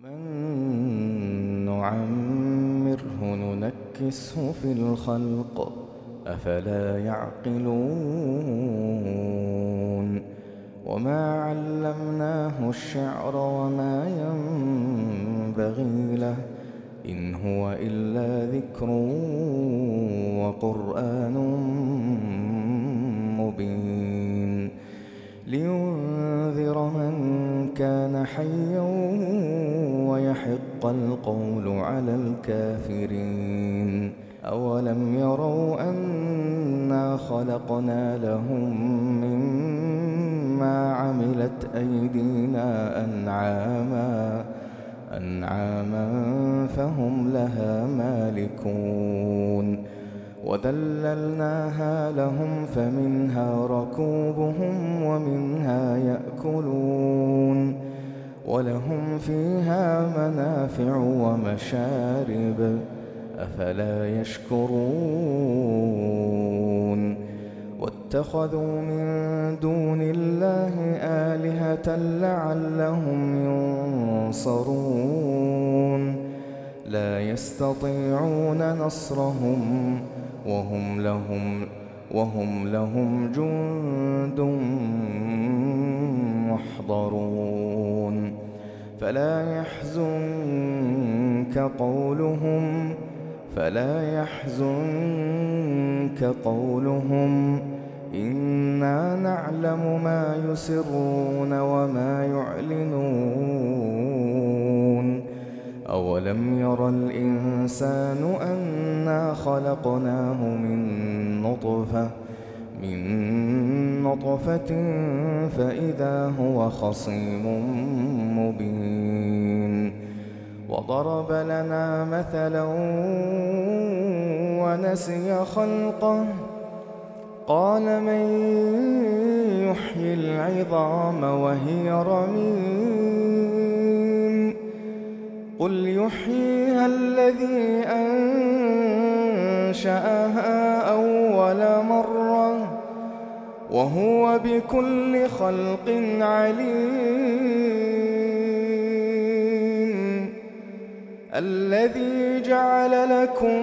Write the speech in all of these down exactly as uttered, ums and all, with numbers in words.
ومن نعمره ننكسه في الخلق أفلا يعقلون وما علمناه الشعر وما ينبغي له إن هو إلا ذكر وقرآن مبين لينذر من كان حيا ويحق القول على الكافرين أولم يروا أنا خلقنا لهم مما عملت أيدينا أنعاما أنعاما فهم لها مالكون وذللناها لهم فمنها ركوبهم ومنها يأكلون ولهم فيها منافع ومشارب أفلا يشكرون واتخذوا من دون الله آلهة لعلهم ينصرون لا يستطيعون نصرهم وهم لهم وهم لهم جند محضرون فلا يحزنك قولهم فلا يحزنك قولهم إنا نعلم ما يسرون وما يعلنون أولم ير الإنسان أنا خلقناه من نطفة من نطفة فإذا هو خصيم مبين وضرب لنا مثلا ونسي خلقه قال من يحيي العظام وهي رميم قل يحييها الذي أنشأها أول مرة وهو بكل خلق عليم الذي جعل لكم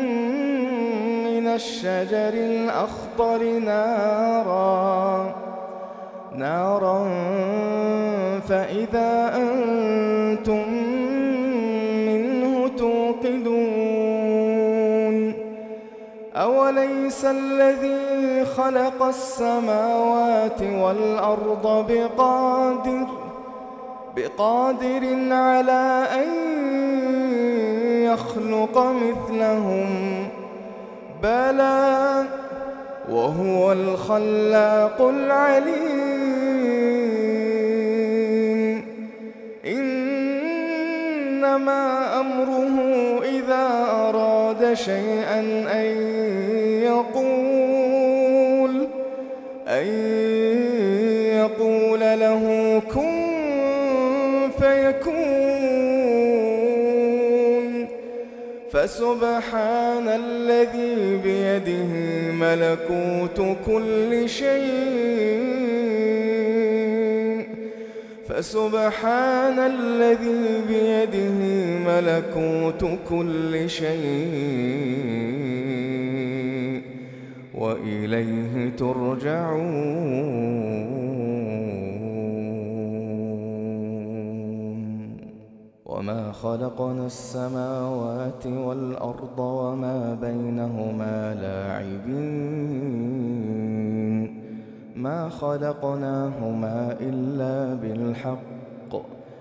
من الشجر الأخضر نارا نارا فإذا أنتم منه توقدون أوليس الذي خلق السماوات والأرض بقادر بقادر على أن يخلق مثلهم بلى وهو الخلاق العليم إنما أمره إذا أراد شيئا أن يقول أن يقول له كن فيكون فسبحان الذي بيده ملكوت كل شيء فسبحان الذي بيده ملكوت كل شيء وإليه ترجعون وما خلقنا السماوات والأرض وما بينهما لاعبين ما خلقناهما إلا بالحق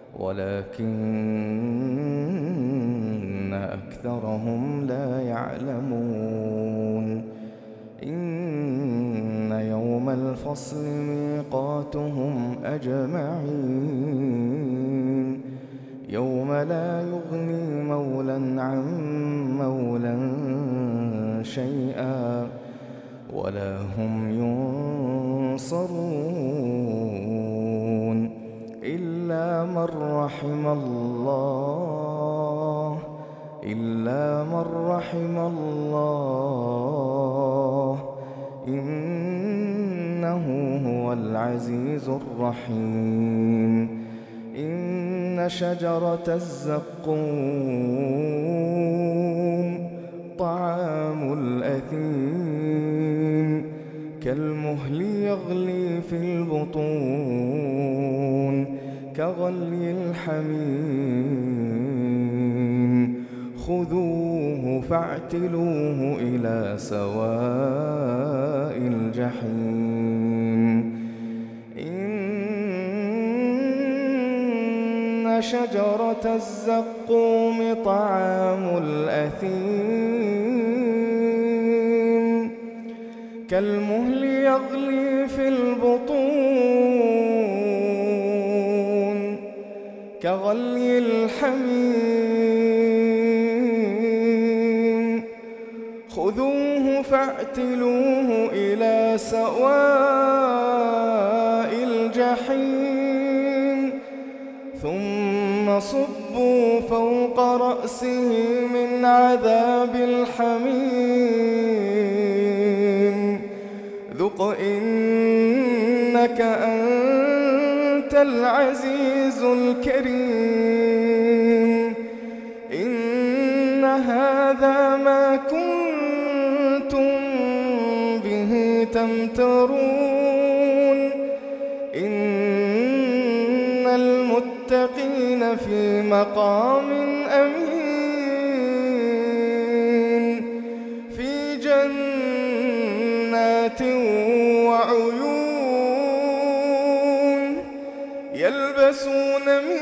ولكن أكثرهم لا يعلمون إن يوم الفصل ميقاتهم أجمعين يوم لا يغني مولى عن مولى شيئا ولا هم ينصرون إلا من رحم الله إلا من رحم الله إنه هو العزيز الرحيم إن شجرة الزقوم طعام الأثيم كالمهل يغلي في البطون كغلي الحميم خذوه فاعتلوه إلى سواء الجحيم إن شجرة الزقوم طعام الأثيم كالمهل يغلي في البطون كغلي الحميم خذوه فاعتلوه إلى سواء الجحيم ثم صبوا فوق رأسه من عذاب الحميم ذق إنك أنت العزيز الكريم إن هذا ما كنتم به تمترون إن المتقين في مقام أمين في جنات وعيون يلبسون من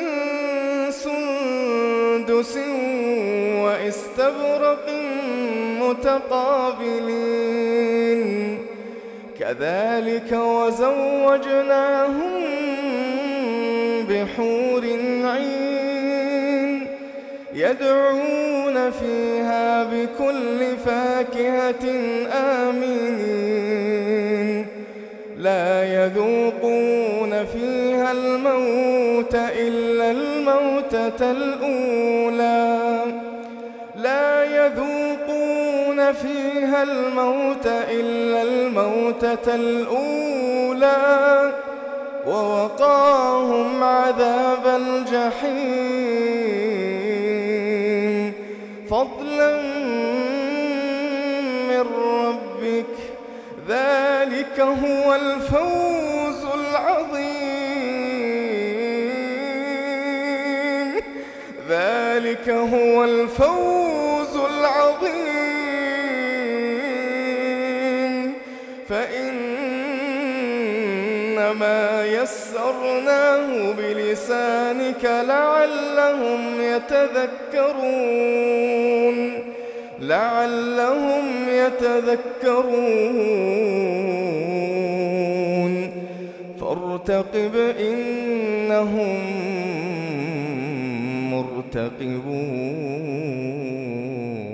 سندس واستبرق متقابلين كذلك وزوجناهم بحور عين يدعون فيها بكل فاكهة آمنين لا يذوقون فيها الموت إلا الموتة الأولى لا يذوقون فيها الموت إلا الموتة الأولى ووقاهم عذاب الجحيم فضلا من ربك ذلك هو الفوز العظيم ذلك هو الفوز العظيم فإنما يسرناه بلسانك لعلهم يتذكرون لعلهم يتذكرون فارتقب إنهم مرتقبون.